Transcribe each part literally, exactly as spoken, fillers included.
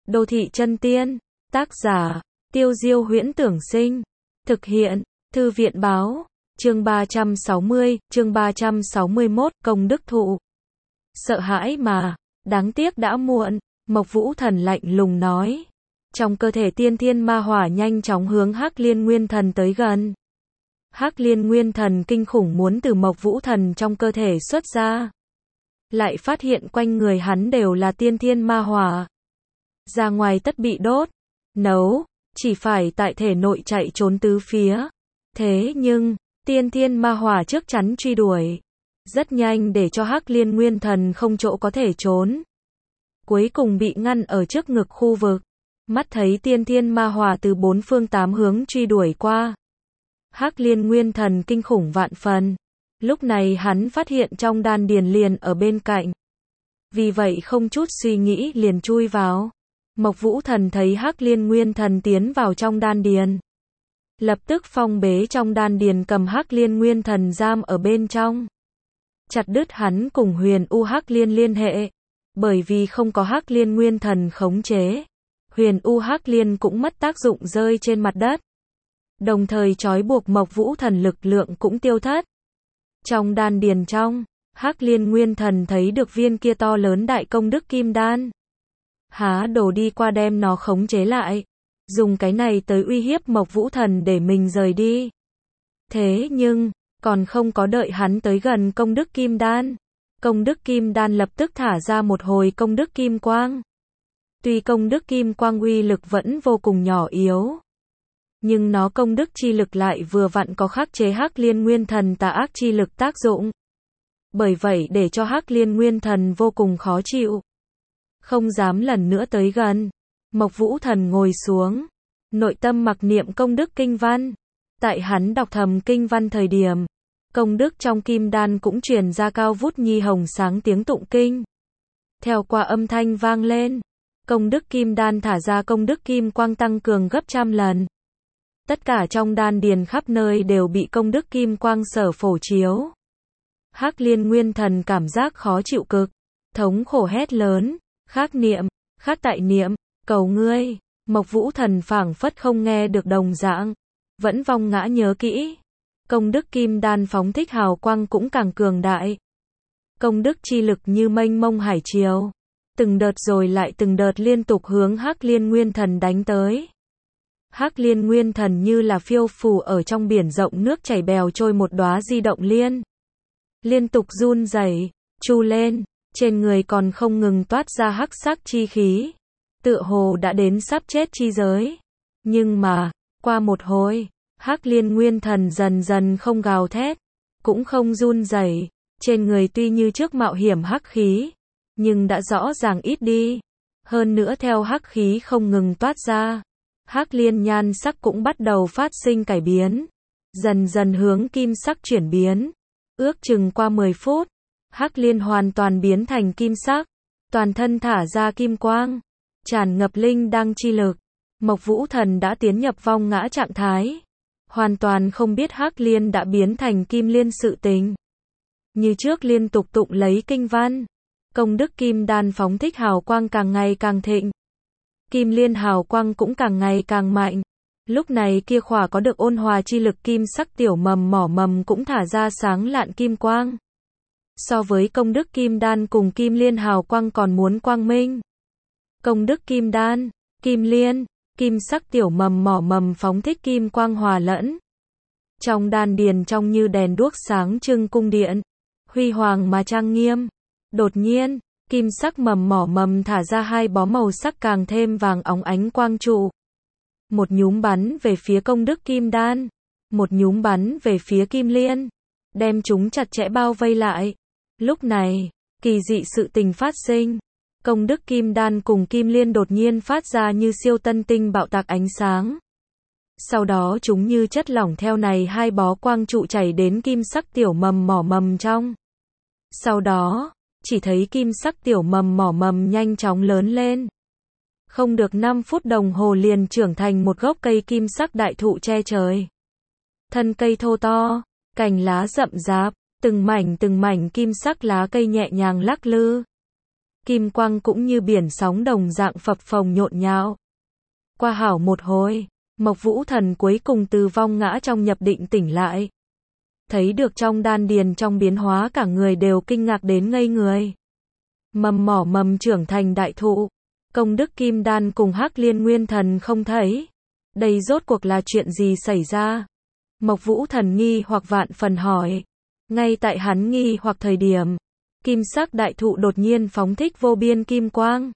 Đô thị chân tiên, tác giả, Tiêu Diêu Huyễn Tưởng Sinh, thực hiện, Thư viện Báo, chương ba trăm sáu mươi, chương ba trăm sáu mươi mốt, công đức thụ. Sợ hãi mà, đáng tiếc đã muộn, Mộc Vũ Thần lạnh lùng nói. Trong cơ thể tiên thiên ma hỏa nhanh chóng hướng Hắc Liên Nguyên Thần tới gần. Hắc Liên Nguyên Thần kinh khủng muốn từ Mộc Vũ Thần trong cơ thể xuất ra. Lại phát hiện quanh người hắn đều là tiên thiên ma hỏa. Ra ngoài tất bị đốt, nấu, chỉ phải tại thể nội chạy trốn tứ phía. Thế nhưng, tiên thiên ma hỏa trước chắn truy đuổi. Rất nhanh để cho Hắc Liên Nguyên Thần không chỗ có thể trốn. Cuối cùng bị ngăn ở trước ngực khu vực. Mắt thấy tiên thiên ma hỏa từ bốn phương tám hướng truy đuổi qua. Hắc Liên Nguyên Thần kinh khủng vạn phần. Lúc này hắn phát hiện trong đan điền liền ở bên cạnh. Vì vậy không chút suy nghĩ liền chui vào. Mộc Vũ Thần thấy Hắc Liên Nguyên Thần tiến vào trong đan điền. Lập tức phong bế trong đan điền cầm Hắc Liên Nguyên Thần giam ở bên trong. Chặt đứt hắn cùng Huyền U Hắc Liên liên hệ. Bởi vì không có Hắc Liên Nguyên Thần khống chế. Huyền U Hắc Liên cũng mất tác dụng rơi trên mặt đất. Đồng thời trói buộc Mộc Vũ Thần lực lượng cũng tiêu thất. Trong đan điền trong, Hắc Liên Nguyên Thần thấy được viên kia to lớn đại công đức kim đan. Há đổ đi qua đem nó khống chế lại. Dùng cái này tới uy hiếp Mộc Vũ Thần để mình rời đi. Thế nhưng, còn không có đợi hắn tới gần công đức kim đan. Công đức kim đan lập tức thả ra một hồi công đức kim quang. Tuy công đức kim quang uy lực vẫn vô cùng nhỏ yếu. Nhưng nó công đức chi lực lại vừa vặn có khắc chế Hắc Liên Nguyên Thần tà ác chi lực tác dụng. Bởi vậy để cho Hắc Liên Nguyên Thần vô cùng khó chịu. Không dám lần nữa tới gần. Mộc Vũ Thần ngồi xuống. Nội tâm mặc niệm công đức kinh văn. Tại hắn đọc thầm kinh văn thời điểm. Công đức trong kim đan cũng truyền ra cao vút nhi hồng sáng tiếng tụng kinh. Theo qua âm thanh vang lên. Công đức kim đan thả ra công đức kim quang tăng cường gấp trăm lần. Tất cả trong đan điền khắp nơi đều bị công đức kim quang sở phổ chiếu. Hắc Liên Nguyên Thần cảm giác khó chịu cực. Thống khổ hét lớn. Khác niệm, khác tại niệm, cầu ngươi. Mộc Vũ Thần phảng phất không nghe được đồng dạng. Vẫn vong ngã nhớ kỹ. Công đức kim đan phóng thích hào quang cũng càng cường đại. Công đức chi lực như mênh mông hải triều. Từng đợt rồi lại từng đợt liên tục hướng Hắc Liên Nguyên Thần đánh tới. Hắc Liên Nguyên Thần như là phiêu phù ở trong biển rộng nước chảy bèo trôi một đóa di động liên. Liên tục run rẩy, chu lên, trên người còn không ngừng toát ra hắc sắc chi khí. Tựa hồ đã đến sắp chết chi giới. Nhưng mà, qua một hồi, Hắc Liên Nguyên Thần dần dần không gào thét, cũng không run rẩy, trên người tuy như trước mạo hiểm hắc khí, nhưng đã rõ ràng ít đi. Hơn nữa theo hắc khí không ngừng toát ra, Hắc Liên nhan sắc cũng bắt đầu phát sinh cải biến, dần dần hướng kim sắc chuyển biến. Ước chừng qua mười phút, Hắc Liên hoàn toàn biến thành kim sắc, toàn thân thả ra kim quang, tràn ngập linh đăng chi lực. Mộc Vũ Thần đã tiến nhập vong ngã trạng thái, hoàn toàn không biết Hắc Liên đã biến thành kim liên sự tình. Như trước liên tục tụng lấy kinh văn, công đức kim đan phóng thích hào quang càng ngày càng thịnh. Kim liên hào quang cũng càng ngày càng mạnh. Lúc này kia khỏa có được ôn hòa chi lực kim sắc tiểu mầm mỏ mầm cũng thả ra sáng lạn kim quang. So với công đức kim đan cùng kim liên hào quang còn muốn quang minh. Công đức kim đan, kim liên, kim sắc tiểu mầm mỏ mầm phóng thích kim quang hòa lẫn. Trong đan điền trong như đèn đuốc sáng trưng cung điện, huy hoàng mà trang nghiêm. Đột nhiên, kim sắc mầm mỏ mầm thả ra hai bó màu sắc càng thêm vàng óng ánh quang trụ. Một nhúm bắn về phía công đức kim đan, một nhúm bắn về phía kim liên, đem chúng chặt chẽ bao vây lại. Lúc này, kỳ dị sự tình phát sinh. Công đức kim đan cùng kim liên đột nhiên phát ra như siêu tân tinh bạo tạc ánh sáng. Sau đó chúng như chất lỏng theo này hai bó quang trụ chảy đến kim sắc tiểu mầm mỏ mầm trong. Sau đó, chỉ thấy kim sắc tiểu mầm mỏ mầm nhanh chóng lớn lên. Không được năm phút đồng hồ liền trưởng thành một gốc cây kim sắc đại thụ che trời. Thân cây thô to, cành lá rậm rạp, từng mảnh từng mảnh kim sắc lá cây nhẹ nhàng lắc lư. kim quang cũng như biển sóng đồng dạng phập phồng nhộn nhạo. Qua hảo một hồi, Mộc Vũ Thần cuối cùng từ vong ngã trong nhập định tỉnh lại. Thấy được trong đan điền trong biến hóa cả người đều kinh ngạc đến ngây người. Mầm mỏ mầm trưởng thành đại thụ, công đức kim đan cùng Hắc Liên Nguyên Thần không thấy. Đây rốt cuộc là chuyện gì xảy ra? Mộc Vũ Thần nghi hoặc vạn phần hỏi. Ngay tại hắn nghi hoặc thời điểm, kim sắc đại thụ đột nhiên phóng thích vô biên kim quang.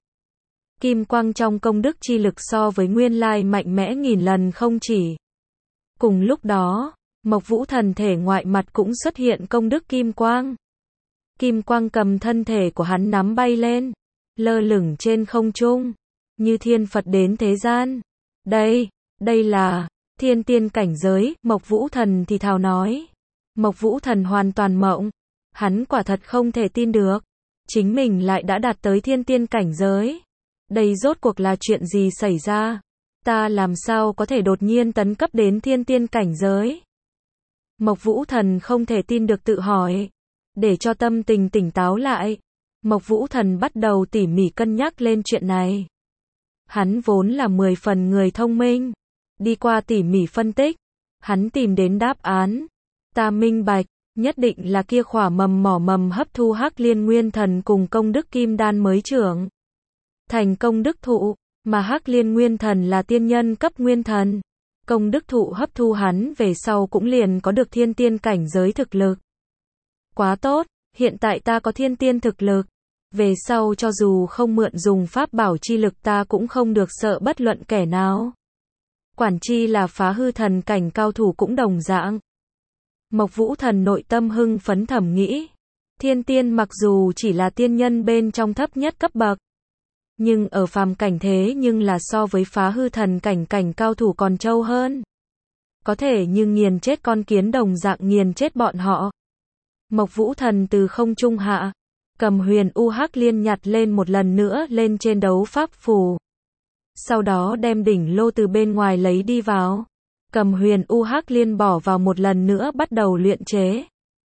Kim quang trong công đức chi lực so với nguyên lai mạnh mẽ nghìn lần không chỉ. Cùng lúc đó, Mộc Vũ Thần thể ngoại mặt cũng xuất hiện công đức kim quang. Kim quang cầm thân thể của hắn nắm bay lên, lơ lửng trên không trung, như thiên Phật đến thế gian. Đây, đây là thiên tiên cảnh giới, Mộc Vũ Thần thì thào nói. Mộc Vũ Thần hoàn toàn mộng, hắn quả thật không thể tin được, chính mình lại đã đạt tới thiên tiên cảnh giới. Đây rốt cuộc là chuyện gì xảy ra? Ta làm sao có thể đột nhiên tấn cấp đến thiên tiên cảnh giới? Mộc Vũ Thần không thể tin được tự hỏi. Để cho tâm tình tỉnh táo lại, Mộc Vũ Thần bắt đầu tỉ mỉ cân nhắc lên chuyện này. Hắn vốn là mười phần người thông minh, đi qua tỉ mỉ phân tích, hắn tìm đến đáp án. Ta minh bạch, nhất định là kia khỏa mầm mỏ mầm hấp thu Hắc Liên Nguyên Thần cùng công đức kim đan mới trưởng thành công đức thụ, mà Hắc Liên Nguyên Thần là tiên nhân cấp nguyên thần. Công đức thụ hấp thu hắn về sau cũng liền có được thiên tiên cảnh giới thực lực. Quá tốt, hiện tại ta có thiên tiên thực lực. Về sau cho dù không mượn dùng pháp bảo chi lực ta cũng không được sợ bất luận kẻ nào. Quản chi là phá hư thần cảnh cao thủ cũng đồng dạng. Mộc Vũ Thần nội tâm hưng phấn thầm nghĩ. Thiên tiên mặc dù chỉ là tiên nhân bên trong thấp nhất cấp bậc, nhưng ở phàm cảnh thế nhưng là so với phá hư thần cảnh cảnh cao thủ còn trâu hơn. Có thể nhưng nghiền chết con kiến đồng dạng nghiền chết bọn họ. Mộc Vũ Thần từ không trung hạ, cầm huyền u hắc liên nhặt lên một lần nữa lên trên đấu pháp phù. Sau đó đem đỉnh lô từ bên ngoài lấy đi vào. Cầm huyền u hắc liên bỏ vào một lần nữa bắt đầu luyện chế.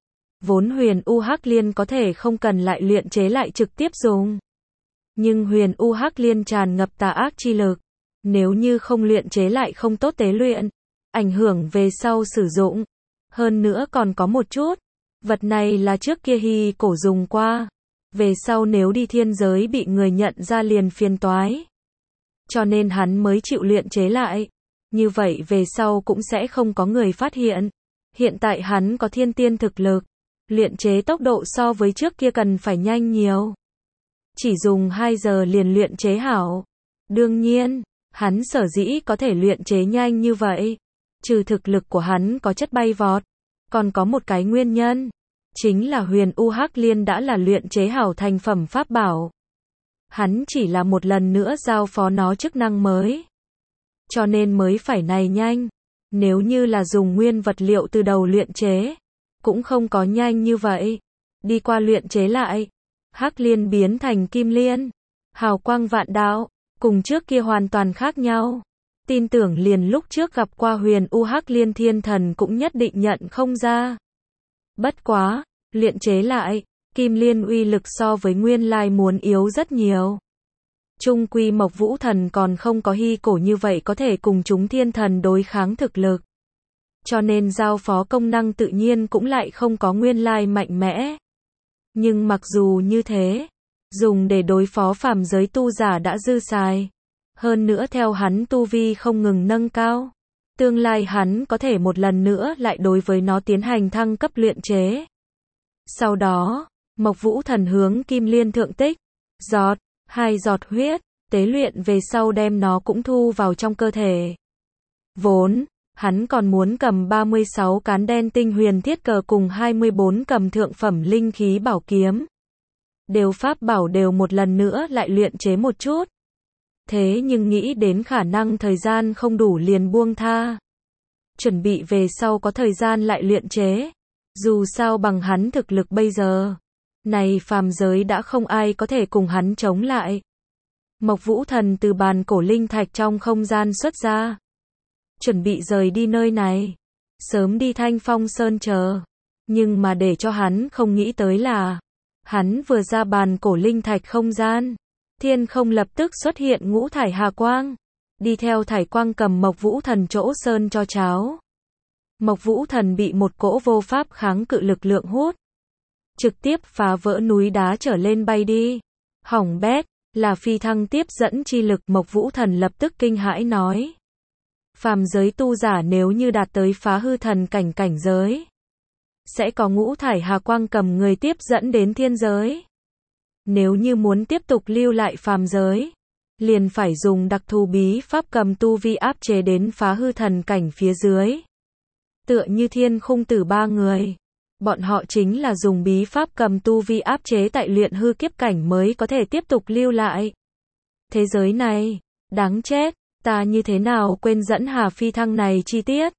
Vốn huyền u hắc liên có thể không cần lại luyện chế lại trực tiếp dùng. Nhưng huyền u hắc liên tràn ngập tà ác chi lực. Nếu như không luyện chế lại không tốt tế luyện, ảnh hưởng về sau sử dụng. Hơn nữa còn có một chút, vật này là trước kia Hy cổ dùng qua. Về sau nếu đi thiên giới bị người nhận ra liền phiền toái. Cho nên hắn mới chịu luyện chế lại. Như vậy về sau cũng sẽ không có người phát hiện. Hiện tại hắn có thiên tiên thực lực. Luyện chế tốc độ so với trước kia cần phải nhanh nhiều. Chỉ dùng hai giờ liền luyện chế hảo. Đương nhiên, hắn sở dĩ có thể luyện chế nhanh như vậy. Trừ thực lực của hắn có chất bay vọt. Còn có một cái nguyên nhân. Chính là huyền u hắc liên đã là luyện chế hảo thành phẩm pháp bảo. Hắn chỉ là một lần nữa giao phó nó chức năng mới. Cho nên mới phải này nhanh. Nếu như là dùng nguyên vật liệu từ đầu luyện chế, cũng không có nhanh như vậy. Đi qua luyện chế lại, hắc liên biến thành kim liên. Hào quang vạn đạo, cùng trước kia hoàn toàn khác nhau. Tin tưởng liền lúc trước gặp qua huyền u hắc liên thiên thần cũng nhất định nhận không ra. Bất quá, luyện chế lại, kim liên uy lực so với nguyên lai muốn yếu rất nhiều. Trung quy Mộc Vũ Thần còn không có Hy cổ như vậy có thể cùng chúng thiên thần đối kháng thực lực. Cho nên giao phó công năng tự nhiên cũng lại không có nguyên lai mạnh mẽ. Nhưng mặc dù như thế, dùng để đối phó phàm giới tu giả đã dư xài. Hơn nữa theo hắn tu vi không ngừng nâng cao. Tương lai hắn có thể một lần nữa lại đối với nó tiến hành thăng cấp luyện chế. Sau đó, Mộc Vũ Thần hướng kim liên thượng tích, giọt, hai giọt huyết, tế luyện về sau đem nó cũng thu vào trong cơ thể. Vốn, hắn còn muốn cầm ba mươi sáu cán đen tinh huyền thiết cờ cùng hai mươi bốn cầm thượng phẩm linh khí bảo kiếm. Đều pháp bảo đều một lần nữa lại luyện chế một chút. Thế nhưng nghĩ đến khả năng thời gian không đủ liền buông tha. Chuẩn bị về sau có thời gian lại luyện chế. Dù sao bằng hắn thực lực bây giờ, này phàm giới đã không ai có thể cùng hắn chống lại. Mộc Vũ Thần từ bàn cổ linh thạch trong không gian xuất ra. Chuẩn bị rời đi nơi này. Sớm đi Thanh Phong Sơn chờ. Nhưng mà để cho hắn không nghĩ tới là, Hắn vừa ra bàn cổ linh thạch không gian, thiên không lập tức xuất hiện ngũ thải hà quang, đi theo thải quang cầm Mộc Vũ Thần chỗ sơn cho cháo. Mộc Vũ Thần bị một cỗ vô pháp kháng cự lực lượng hút, trực tiếp phá vỡ núi đá trở lên bay đi. Hỏng bét, là phi thăng tiếp dẫn chi lực. Mộc Vũ Thần lập tức kinh hãi nói. Phàm giới tu giả nếu như đạt tới phá hư thần cảnh cảnh giới, sẽ có ngũ thải hà quang cầm người tiếp dẫn đến thiên giới. Nếu như muốn tiếp tục lưu lại phàm giới, liền phải dùng đặc thù bí pháp cầm tu vi áp chế đến phá hư thần cảnh phía dưới. Tựa như Thiên Khung Tử ba người, bọn họ chính là dùng bí pháp cầm tu vi áp chế tại luyện hư kiếp cảnh mới có thể tiếp tục lưu lại. Thế giới này, đáng chết, ta như thế nào quên dẫn Hà phi thăng này chi tiết.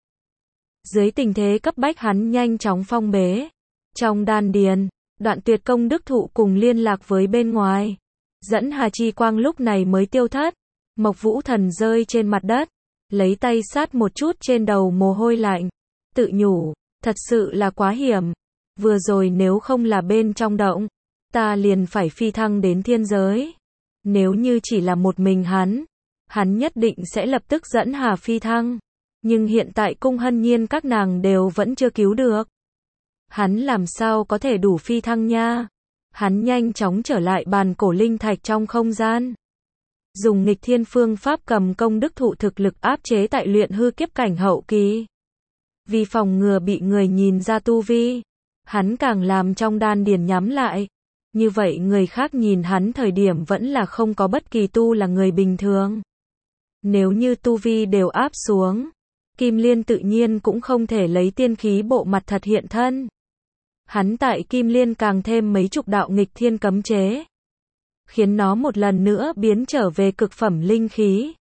Dưới tình thế cấp bách hắn nhanh chóng phong bế. Trong đan điền, Đoạn Tuyệt công đức thụ cùng liên lạc với bên ngoài. Dẫn Hà chi quang lúc này mới tiêu thất. Mộc Vũ Thần rơi trên mặt đất, lấy tay sát một chút trên đầu mồ hôi lạnh, tự nhủ, thật sự là quá hiểm. Vừa rồi nếu không là bên trong động, ta liền phải phi thăng đến thiên giới. Nếu như chỉ là một mình hắn, hắn nhất định sẽ lập tức dẫn Hà phi thăng. Nhưng hiện tại Cung Hân Nhiên các nàng đều vẫn chưa cứu được. Hắn làm sao có thể đủ phi thăng nha. Hắn nhanh chóng trở lại bàn cổ linh thạch trong không gian. Dùng nghịch thiên phương pháp cầm công đức thụ thực lực áp chế tại luyện hư kiếp cảnh hậu kỳ. Vì phòng ngừa bị người nhìn ra tu vi, hắn càng làm trong đan điền nhắm lại. Như vậy người khác nhìn hắn thời điểm vẫn là không có bất kỳ tu là người bình thường. Nếu như tu vi đều áp xuống, Kim Liên tự nhiên cũng không thể lấy tiên khí bộ mặt thật hiện thân. Hắn tại Kim Liên càng thêm mấy chục đạo nghịch thiên cấm chế, khiến nó một lần nữa biến trở về cực phẩm linh khí.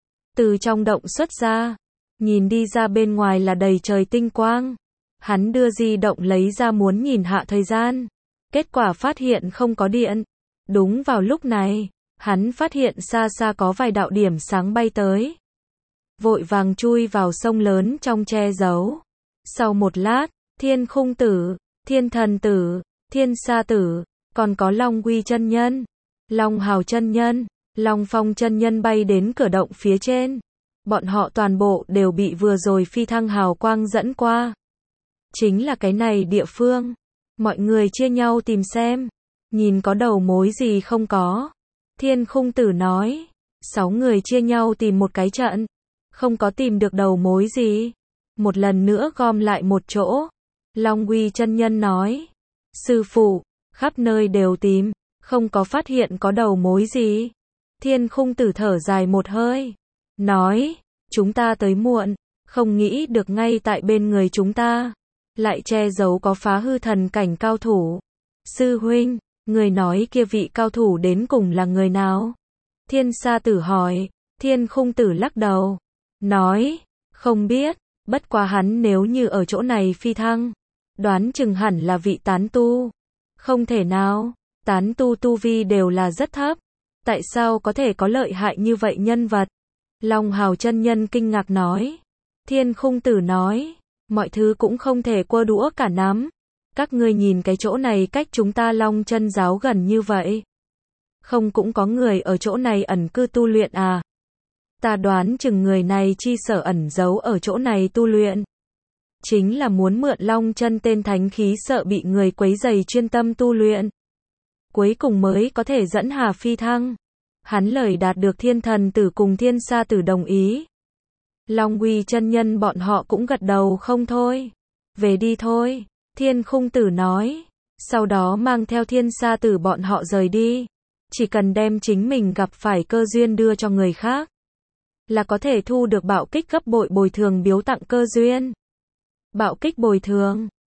Từ trong động xuất ra, nhìn đi ra bên ngoài là đầy trời tinh quang. Hắn đưa di động lấy ra muốn nhìn hạ thời gian. Kết quả phát hiện không có điện. Đúng vào lúc này, hắn phát hiện xa xa có vài đạo điểm sáng bay tới. Vội vàng chui vào sông lớn trong che giấu. Sau một lát, Thiên Khung Tử, Thiên Thần Tử, Thiên Sa Tử, còn có Long Quy chân nhân, Long Hào chân nhân, Long Phong chân nhân bay đến cửa động phía trên. Bọn họ toàn bộ đều bị vừa rồi phi thăng hào quang dẫn qua. Chính là cái này địa phương. Mọi người chia nhau tìm xem, nhìn có đầu mối gì không có. Thiên Khung Tử nói, sáu người chia nhau tìm một cái trận, không có tìm được đầu mối gì. Một lần nữa gom lại một chỗ. Long Quy chân nhân nói, sư phụ, khắp nơi đều tìm, không có phát hiện có đầu mối gì. Thiên Khung Tử thở dài một hơi, nói, chúng ta tới muộn, không nghĩ được ngay tại bên người chúng ta lại che giấu có phá hư thần cảnh cao thủ. Sư huynh, người nói kia vị cao thủ đến cùng là người nào? Thiên Sa Tử hỏi. Thiên Khung Tử lắc đầu, nói, không biết, bất quá hắn nếu như ở chỗ này phi thăng, đoán chừng hẳn là vị tán tu. Không thể nào, tán tu tu vi đều là rất thấp, tại sao có thể có lợi hại như vậy nhân vật? Long Hào chân nhân kinh ngạc nói. Thiên Khung Tử nói, mọi thứ cũng không thể quơ đũa cả nắm. Các ngươi nhìn cái chỗ này cách chúng ta Long Chân giáo gần như vậy. Không cũng có người ở chỗ này ẩn cư tu luyện à? Ta đoán chừng người này chi sở ẩn giấu ở chỗ này tu luyện. Chính là muốn mượn Long Chân tên thánh khí sợ bị người quấy rầy chuyên tâm tu luyện. Cuối cùng mới có thể dẫn Hà phi thăng. Hắn lời đạt được Thiên Thần Tử cùng Thiên Sa Tử đồng ý. Long Quy chân nhân bọn họ cũng gật đầu không thôi. Về đi thôi, Thiên Khung Tử nói. Sau đó mang theo Thiên Sa Tử bọn họ rời đi. Chỉ cần đem chính mình gặp phải cơ duyên đưa cho người khác, là có thể thu được bạo kích gấp bội bồi thường biếu tặng cơ duyên. Bạo kích bồi thường.